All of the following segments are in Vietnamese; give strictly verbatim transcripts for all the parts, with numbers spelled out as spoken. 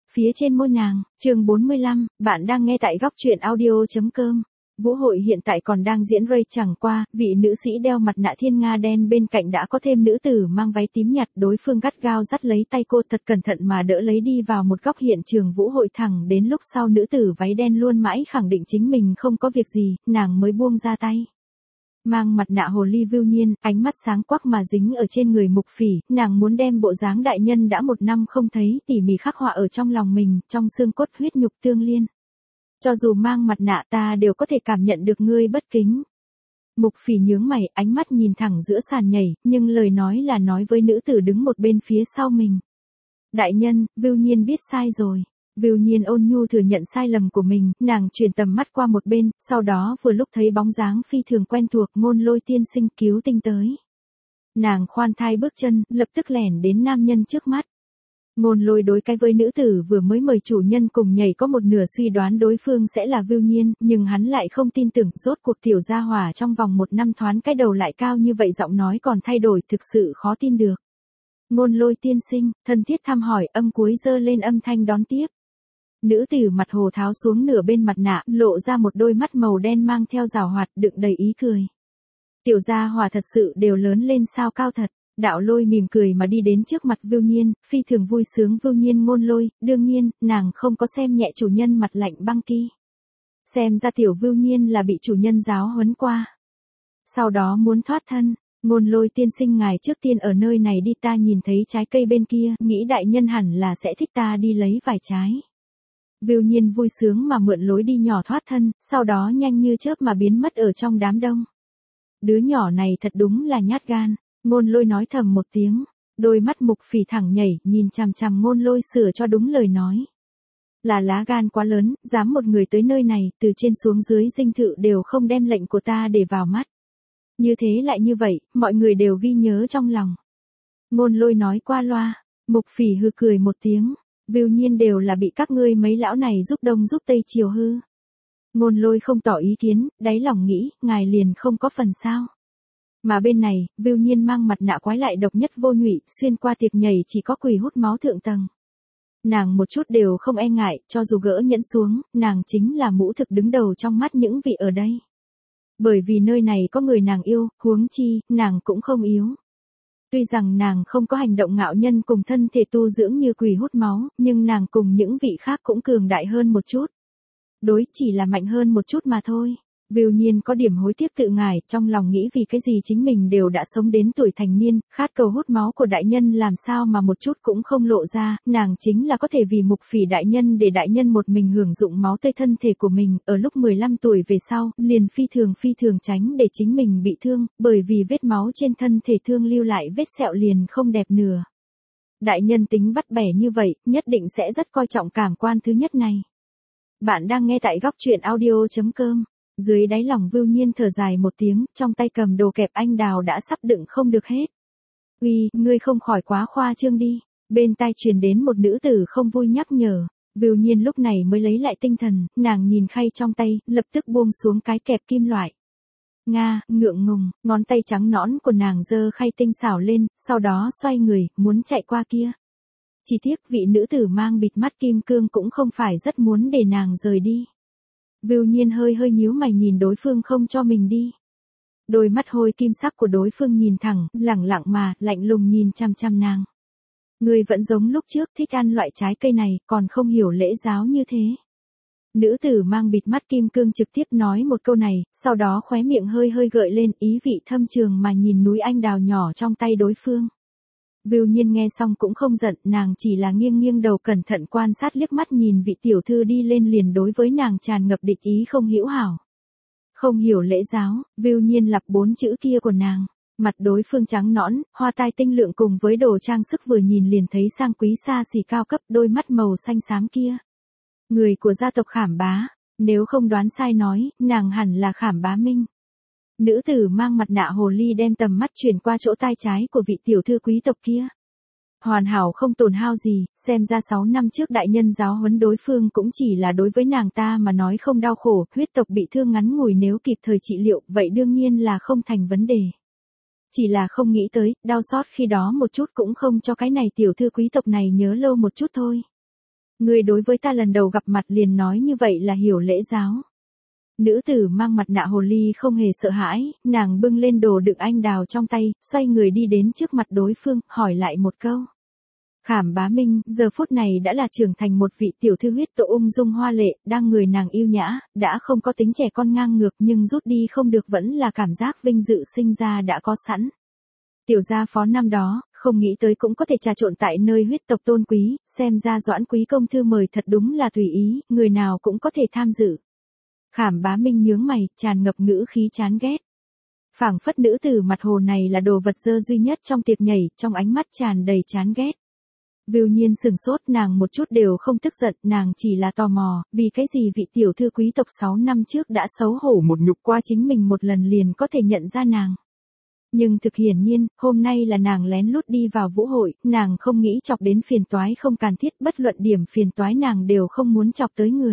phía trên môi nàng. Chương bốn mươi lăm, bạn đang nghe tại góc truyện audio chấm com. Vũ hội hiện tại còn đang diễn Ray, chẳng qua, vị nữ sĩ đeo mặt nạ thiên nga đen bên cạnh đã có thêm nữ tử mang váy tím nhạt, đối phương gắt gao dắt lấy tay cô thật cẩn thận mà đỡ lấy đi vào một góc hiện trường vũ hội, thẳng đến lúc sau nữ tử váy đen luôn mãi khẳng định chính mình không có việc gì, nàng mới buông ra tay. Mang mặt nạ hồ ly Vưu Nhiên, ánh mắt sáng quắc mà dính ở trên người Mục Phỉ, nàng muốn đem bộ dáng đại nhân đã một năm không thấy tỉ mỉ khắc họa ở trong lòng mình, trong xương cốt huyết nhục tương liên. Cho dù mang mặt nạ ta đều có thể cảm nhận được ngươi bất kính. Mục Phỉ nhướng mày, ánh mắt nhìn thẳng giữa sàn nhảy, nhưng lời nói là nói với nữ tử đứng một bên phía sau mình. Đại nhân, Vưu Nhiên biết sai rồi. Vưu Nhiên ôn nhu thừa nhận sai lầm của mình, nàng chuyển tầm mắt qua một bên, sau đó vừa lúc thấy bóng dáng phi thường quen thuộc Ngôn Lôi tiên sinh cứu tinh tới. Nàng khoan thai bước chân, lập tức lẻn đến nam nhân trước mắt. Ngôn Lôi đối cái với nữ tử vừa mới mời chủ nhân cùng nhảy có một nửa suy đoán đối phương sẽ là Vưu Nhiên, nhưng hắn lại không tin tưởng, rốt cuộc tiểu gia hỏa trong vòng một năm thoáng cái đầu lại cao như vậy, giọng nói còn thay đổi, thực sự khó tin được. Ngôn Lôi tiên sinh, thân thiết thăm hỏi, âm cuối dơ lên âm thanh đón tiếp. Nữ tử mặt hồ tháo xuống nửa bên mặt nạ, lộ ra một đôi mắt màu đen mang theo giảo hoạt, đựng đầy ý cười. Tiểu gia hỏa thật sự đều lớn lên sao cao thật. Đạo Lôi mỉm cười mà đi đến trước mặt Vưu Nhiên, phi thường vui sướng. Vưu Nhiên Ngôn Lôi, đương nhiên, nàng không có xem nhẹ chủ nhân mặt lạnh băng kia. Xem ra tiểu Vưu Nhiên là bị chủ nhân giáo huấn qua. Sau đó muốn thoát thân. Ngôn Lôi tiên sinh, ngài trước tiên ở nơi này đi, ta nhìn thấy trái cây bên kia, nghĩ đại nhân hẳn là sẽ thích, ta đi lấy vài trái. Vưu Nhiên vui sướng mà mượn lối đi nhỏ thoát thân, sau đó nhanh như chớp mà biến mất ở trong đám đông. Đứa nhỏ này thật đúng là nhát gan. Ngôn Lôi nói thầm một tiếng, đôi mắt Mục Phỉ thẳng nhảy, nhìn chằm chằm Ngôn Lôi sửa cho đúng lời nói. Là lá gan quá lớn, dám một người tới nơi này, từ trên xuống dưới dinh thự đều không đem lệnh của ta để vào mắt. Như thế lại như vậy, mọi người đều ghi nhớ trong lòng. Ngôn Lôi nói qua loa, Mục Phỉ hừ cười một tiếng, Vưu Nhiên đều là bị các ngươi mấy lão này giúp đông giúp tây chiều hư. Ngôn Lôi không tỏ ý kiến, đáy lòng nghĩ, ngài liền không có phần sao. Mà bên này, Vưu Nhiên mang mặt nạ quái lại độc nhất vô nhị, xuyên qua tiệc nhảy chỉ có quỳ hút máu thượng tầng. Nàng một chút đều không e ngại, cho dù gỡ nhẫn xuống, nàng chính là mũ thực đứng đầu trong mắt những vị ở đây. Bởi vì nơi này có người nàng yêu, huống chi, nàng cũng không yếu. Tuy rằng nàng không có hành động ngạo nhân cùng thân thể tu dưỡng như quỳ hút máu, nhưng nàng cùng những vị khác cũng cường đại hơn một chút. Đối chỉ là mạnh hơn một chút mà thôi. Vưu Nhiên có điểm hối tiếc tự ngại, trong lòng nghĩ vì cái gì chính mình đều đã sống đến tuổi thành niên, khát cầu hút máu của đại nhân làm sao mà một chút cũng không lộ ra, nàng chính là có thể vì Mục Phỉ đại nhân để đại nhân một mình hưởng dụng máu tươi thân thể của mình, ở lúc mười lăm tuổi về sau, liền phi thường phi thường tránh để chính mình bị thương, bởi vì vết máu trên thân thể thương lưu lại vết sẹo liền không đẹp nửa. Đại nhân tính bắt bẻ như vậy, nhất định sẽ rất coi trọng cảm quan thứ nhất này. Bạn đang nghe tại góc truyện audio chấm com. Dưới đáy lòng Vưu Nhiên thở dài một tiếng, trong tay cầm đồ kẹp anh đào đã sắp đựng không được hết. Uy, ngươi không khỏi quá khoa trương đi. Bên tai truyền đến một nữ tử không vui nhắc nhở. Vưu Nhiên lúc này mới lấy lại tinh thần, nàng nhìn khay trong tay, lập tức buông xuống cái kẹp kim loại. Nga, ngượng ngùng, ngón tay trắng nõn của nàng giơ khay tinh xảo lên, sau đó xoay người, muốn chạy qua kia. Chỉ tiếc vị nữ tử mang bịt mắt kim cương cũng không phải rất muốn để nàng rời đi. Vưu Nhiên hơi hơi nhíu mày nhìn đối phương không cho mình đi. Đôi mắt hôi kim sắc của đối phương nhìn thẳng, lẳng lặng mà, lạnh lùng nhìn chăm chăm nàng. Người vẫn giống lúc trước thích ăn loại trái cây này, còn không hiểu lễ giáo như thế. Nữ tử mang bịt mắt kim cương trực tiếp nói một câu này, sau đó khóe miệng hơi hơi gợi lên, ý vị thâm trường mà nhìn núi anh đào nhỏ trong tay đối phương. Vưu Nhiên nghe xong cũng không giận, nàng chỉ là nghiêng nghiêng đầu cẩn thận quan sát liếc mắt nhìn vị tiểu thư đi lên liền đối với nàng tràn ngập địch ý không hữu hảo. Không hiểu lễ giáo, Vưu Nhiên lặp bốn chữ kia của nàng, mặt đối phương trắng nõn, hoa tai tinh lượng cùng với đồ trang sức vừa nhìn liền thấy sang quý xa xỉ cao cấp, đôi mắt màu xanh xám kia. Người của gia tộc Khảm Bá, nếu không đoán sai nói, nàng hẳn là Khảm Bá Minh. Nữ tử mang mặt nạ hồ ly đem tầm mắt chuyển qua chỗ tai trái của vị tiểu thư quý tộc kia. Hoàn hảo không tổn hao gì, xem ra sáu năm trước đại nhân giáo huấn đối phương cũng chỉ là đối với nàng ta mà nói không đau khổ, huyết tộc bị thương ngắn ngủi nếu kịp thời trị liệu, vậy đương nhiên là không thành vấn đề. Chỉ là không nghĩ tới, đau xót khi đó một chút cũng không cho cái này tiểu thư quý tộc này nhớ lâu một chút thôi. Ngươi đối với ta lần đầu gặp mặt liền nói như vậy là hiểu lễ giáo. Nữ tử mang mặt nạ hồ ly không hề sợ hãi, nàng bưng lên đồ đựng anh đào trong tay, xoay người đi đến trước mặt đối phương, hỏi lại một câu. Khảm Bá Minh, giờ phút này đã là trưởng thành một vị tiểu thư huyết tộ ung dung hoa lệ, đang người nàng yêu nhã, đã không có tính trẻ con ngang ngược nhưng rút đi không được vẫn là cảm giác vinh dự sinh ra đã có sẵn. Tiểu gia phó năm đó, không nghĩ tới cũng có thể trà trộn tại nơi huyết tộc tôn quý, xem ra Doãn quý công thư mời thật đúng là tùy ý, người nào cũng có thể tham dự. Khảm Bá Minh nhướng mày, tràn ngập ngữ khí chán ghét. Phảng phất nữ tử mặt hồ này là đồ vật dơ duy nhất trong tiệc nhảy, trong ánh mắt tràn đầy chán ghét. Vưu Nhiên sừng sốt, nàng một chút đều không tức giận, nàng chỉ là tò mò, vì cái gì vị tiểu thư quý tộc sáu năm trước đã xấu hổ một nhục qua chính mình một lần liền có thể nhận ra nàng. Nhưng thực hiển nhiên, hôm nay là nàng lén lút đi vào vũ hội, nàng không nghĩ chọc đến phiền toái không cần thiết, bất luận điểm phiền toái nàng đều không muốn chọc tới người.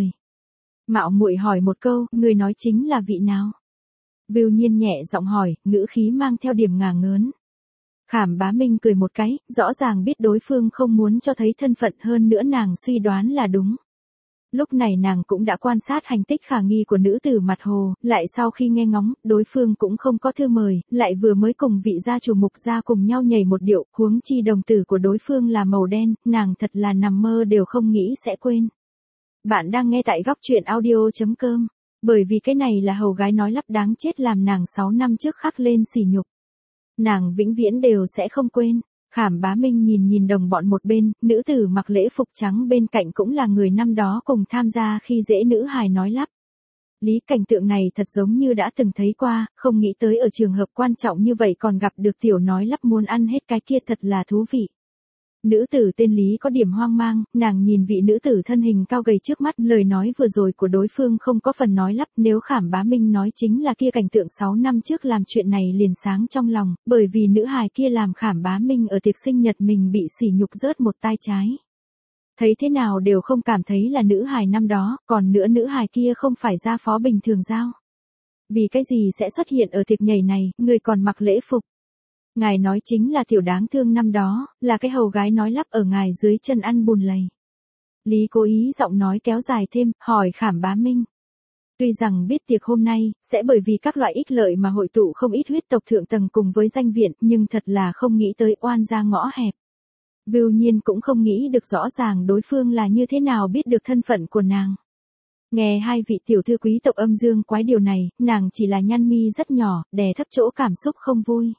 Mạo muội hỏi một câu, người nói chính là vị nào? Vưu Nhiên nhẹ giọng hỏi, ngữ khí mang theo điểm ngả ngớn. Khảm Bá Minh cười một cái, rõ ràng biết đối phương không muốn cho thấy thân phận, hơn nữa nàng suy đoán là đúng. Lúc này nàng cũng đã quan sát hành tích khả nghi của nữ tử mặt hồ, lại sau khi nghe ngóng, đối phương cũng không có thư mời, lại vừa mới cùng vị gia chủ Mục gia cùng nhau nhảy một điệu, huống chi đồng tử của đối phương là màu đen, nàng thật là nằm mơ đều không nghĩ sẽ quên. Bạn đang nghe tại góc truyện audio chấm com, bởi vì cái này là hầu gái nói lắp đáng chết làm nàng sáu năm trước khắc lên sỉ nhục. Nàng vĩnh viễn đều sẽ không quên. Khảm Bá Minh nhìn nhìn đồng bọn một bên, nữ tử mặc lễ phục trắng bên cạnh cũng là người năm đó cùng tham gia khi dễ nữ hài nói lắp. Lý cảnh tượng này thật giống như đã từng thấy qua, không nghĩ tới ở trường hợp quan trọng như vậy còn gặp được tiểu nói lắp muốn ăn hết cái kia thật là thú vị. Nữ tử tên Lý có điểm hoang mang, nàng nhìn vị nữ tử thân hình cao gầy trước mắt, lời nói vừa rồi của đối phương không có phần nói lắp, nếu Khảm Bá Minh nói chính là kia cảnh tượng sáu năm trước làm chuyện này liền sáng trong lòng, bởi vì nữ hài kia làm Khảm Bá Minh ở tiệc sinh nhật mình bị sỉ nhục rớt một tai trái. Thấy thế nào đều không cảm thấy là nữ hài năm đó, còn nữa nữ hài kia không phải gia phó bình thường giao. Vì cái gì sẽ xuất hiện ở tiệc nhảy này, người còn mặc lễ phục. Ngài nói chính là tiểu đáng thương năm đó, là cái hầu gái nói lắp ở ngài dưới chân ăn bùn lầy. Lý cố ý giọng nói kéo dài thêm, hỏi Khảm Bá Minh. Tuy rằng biết tiệc hôm nay, sẽ bởi vì các loại ích lợi mà hội tụ không ít huyết tộc thượng tầng cùng với danh viện, nhưng thật là không nghĩ tới oan ra ngõ hẹp. Vưu Nhiên cũng không nghĩ được rõ ràng đối phương là như thế nào biết được thân phận của nàng. Nghe hai vị tiểu thư quý tộc âm dương quái điều này, nàng chỉ là nhăn mi rất nhỏ, đè thấp chỗ cảm xúc không vui.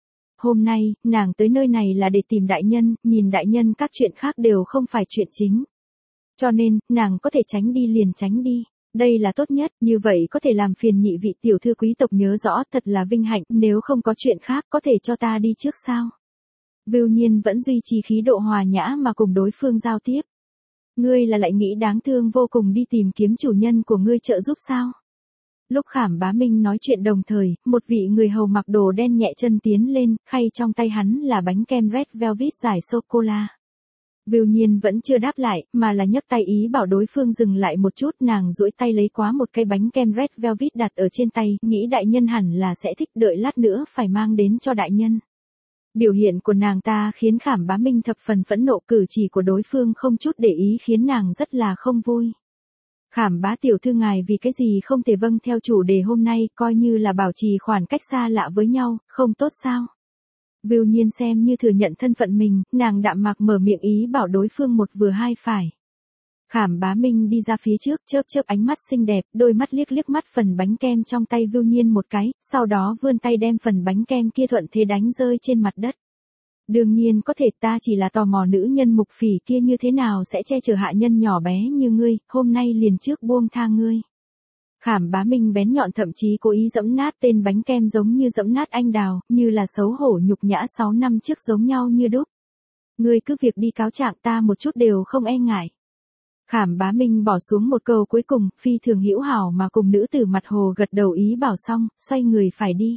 Hôm nay, nàng tới nơi này là để tìm đại nhân, nhìn đại nhân các chuyện khác đều không phải chuyện chính. Cho nên, nàng có thể tránh đi liền tránh đi. Đây là tốt nhất, như vậy có thể làm phiền nhị vị tiểu thư quý tộc nhớ rõ, thật là vinh hạnh, nếu không có chuyện khác có thể cho ta đi trước sao. Vưu Nhiên vẫn duy trì khí độ hòa nhã mà cùng đối phương giao tiếp. Ngươi là lại nghĩ đáng thương vô cùng đi tìm kiếm chủ nhân của ngươi trợ giúp sao? Lúc Khảm Bá Minh nói chuyện đồng thời, một vị người hầu mặc đồ đen nhẹ chân tiến lên, khay trong tay hắn là bánh kem Red Velvet giải sô-cô-la. Vưu Nhiên vẫn chưa đáp lại, mà là nhấc tay ý bảo đối phương dừng lại một chút, nàng duỗi tay lấy quá một cái bánh kem Red Velvet đặt ở trên tay, nghĩ đại nhân hẳn là sẽ thích, đợi lát nữa phải mang đến cho đại nhân. Biểu hiện của nàng ta khiến Khảm Bá Minh thập phần phẫn nộ, cử chỉ của đối phương không chút để ý khiến nàng rất là không vui. Khảm Bá tiểu thư ngài vì cái gì không thể vâng theo chủ đề hôm nay, coi như là bảo trì khoảng cách xa lạ với nhau, không tốt sao? Vưu Nhiên xem như thừa nhận thân phận mình, nàng đạm mạc mở miệng ý bảo đối phương một vừa hai phải. Khảm Bá Minh đi ra phía trước, chớp chớp ánh mắt xinh đẹp, đôi mắt liếc liếc mắt phần bánh kem trong tay Vưu Nhiên một cái, sau đó vươn tay đem phần bánh kem kia thuận thế đánh rơi trên mặt đất. Đương nhiên có thể, ta chỉ là tò mò nữ nhân mục phỉ kia như thế nào sẽ che chở hạ nhân nhỏ bé như ngươi, hôm nay liền trước buông tha ngươi. Khảm Bá Minh bén nhọn thậm chí cố ý giẫm nát tên bánh kem giống như giẫm nát anh đào, như là xấu hổ nhục nhã sáu năm trước giống nhau như đúc. Ngươi cứ việc đi cáo trạng, ta một chút đều không e ngại. Khảm Bá Minh bỏ xuống một câu cuối cùng, phi thường hữu hảo mà cùng nữ tử mặt hồ gật đầu ý bảo xong, xoay người phải đi.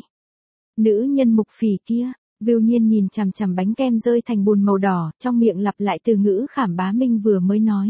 Nữ nhân mục phỉ kia. Vưu Nhiên nhìn chằm chằm bánh kem rơi thành bùn màu đỏ, trong miệng lặp lại từ ngữ Khảm Bá Minh vừa mới nói.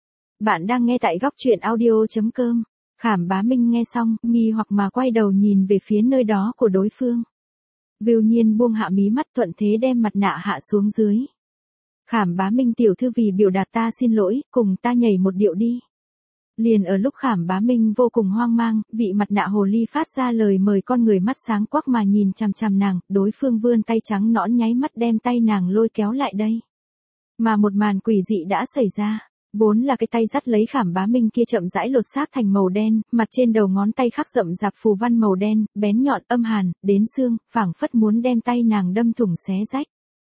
Bạn đang nghe tại góc truyện audio chấm com. Khảm Bá Minh nghe xong, nghi hoặc mà quay đầu nhìn về phía nơi đó của đối phương. Vưu Nhiên buông hạ mí mắt thuận thế đem mặt nạ hạ xuống dưới. Khảm Bá Minh tiểu thư vì biểu đạt ta xin lỗi, cùng ta nhảy một điệu đi. Liền ở lúc Khảm Bá Minh vô cùng hoang mang, vị mặt nạ hồ ly phát ra lời mời, con người mắt sáng quắc mà nhìn chằm chằm nàng, đối phương vươn tay trắng nõn nháy mắt đem tay nàng lôi kéo lại đây. Mà một màn quỷ dị đã xảy ra. Vốn là cái tay dắt lấy Khảm Bá Minh kia chậm rãi lột xác thành màu đen, mặt trên đầu ngón tay khắc rậm rạp phù văn màu đen, bén nhọn âm hàn, đến xương, phảng phất muốn đem tay nàng đâm thủng xé rách.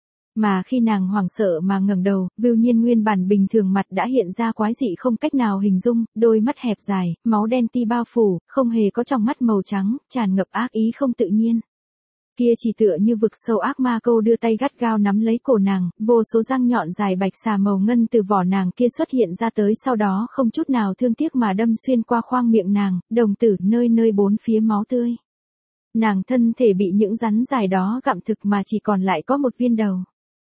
Mà khi nàng hoảng sợ mà ngẩng đầu, Vưu Nhiên nguyên bản bình thường mặt đã hiện ra quái dị không cách nào hình dung, đôi mắt hẹp dài, máu đen ti bao phủ, không hề có trong mắt màu trắng, tràn ngập ác ý không tự nhiên. Kia chỉ tựa như vực sâu ác ma câu đưa tay gắt gao nắm lấy cổ nàng, vô số răng nhọn dài bạch xà màu ngân từ vỏ nàng kia xuất hiện ra tới, sau đó không chút nào thương tiếc mà đâm xuyên qua khoang miệng nàng, đồng tử nơi nơi bốn phía máu tươi. Nàng thân thể bị những rắn dài đó gặm thực mà chỉ còn lại có một viên đầu.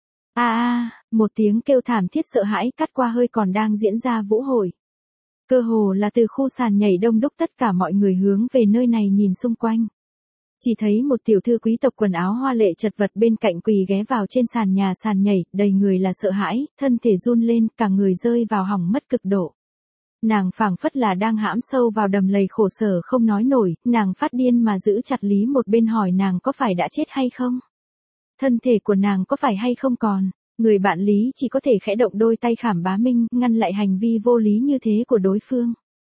A a, một tiếng kêu thảm thiết sợ hãi cắt qua hơi còn đang diễn ra vũ hội. Cơ hồ là từ khu sàn nhảy đông đúc, tất cả mọi người hướng về nơi này nhìn xung quanh. Chỉ thấy một tiểu thư quý tộc quần áo hoa lệ chật vật bên cạnh quỳ ghé vào trên sàn nhà sàn nhảy, đầy người là sợ hãi, thân thể run lên, cả người rơi vào hỏng mất cực độ. Nàng phảng phất là đang hãm sâu vào đầm lầy khổ sở không nói nổi, nàng phát điên mà giữ chặt Lý một bên hỏi nàng có phải đã chết hay không? Thân thể của nàng có phải hay không còn? Người bạn Lý chỉ có thể khẽ động đôi tay Khảm Bá Minh, ngăn lại hành vi vô lý như thế của đối phương.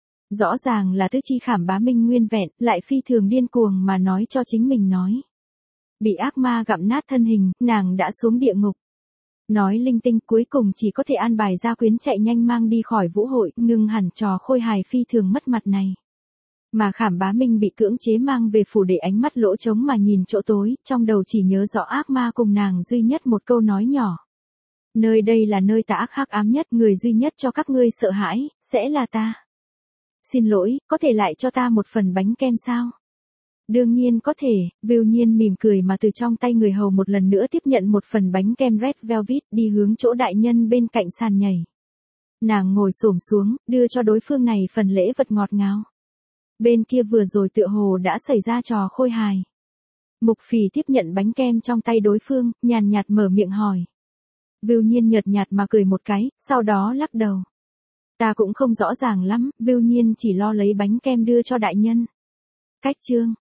Rõ ràng là tứ chi Khảm Bá Minh nguyên vẹn, lại phi thường điên cuồng mà nói cho chính mình nói. Bị ác ma gặm nát thân hình, nàng đã xuống địa ngục. Nói linh tinh, cuối cùng chỉ có thể an bài gia quyến chạy nhanh mang đi khỏi vũ hội, ngừng hẳn trò khôi hài phi thường mất mặt này. Mà Khảm Bá Minh bị cưỡng chế mang về phủ để ánh mắt lỗ trống mà nhìn chỗ tối, trong đầu chỉ nhớ rõ ác ma cùng nàng duy nhất một câu nói nhỏ. Nơi đây là nơi tà ác hắc ám nhất, người duy nhất cho các ngươi sợ hãi, sẽ là ta. Xin lỗi, có thể lại cho ta một phần bánh kem sao? Đương nhiên có thể, Vưu Nhiên mỉm cười mà từ trong tay người hầu một lần nữa tiếp nhận một phần bánh kem Red Velvet, đi hướng chỗ đại nhân bên cạnh sàn nhảy. Nàng ngồi xổm xuống, đưa cho đối phương này phần lễ vật ngọt ngào. Bên kia vừa rồi tựa hồ đã xảy ra trò khôi hài. Mục Phì tiếp nhận bánh kem trong tay đối phương, nhàn nhạt mở miệng hỏi. Vưu Nhiên nhợt nhạt mà cười một cái, sau đó lắc đầu. Ta cũng không rõ ràng lắm, Vưu Nhiên chỉ lo lấy bánh kem đưa cho đại nhân. Cách chương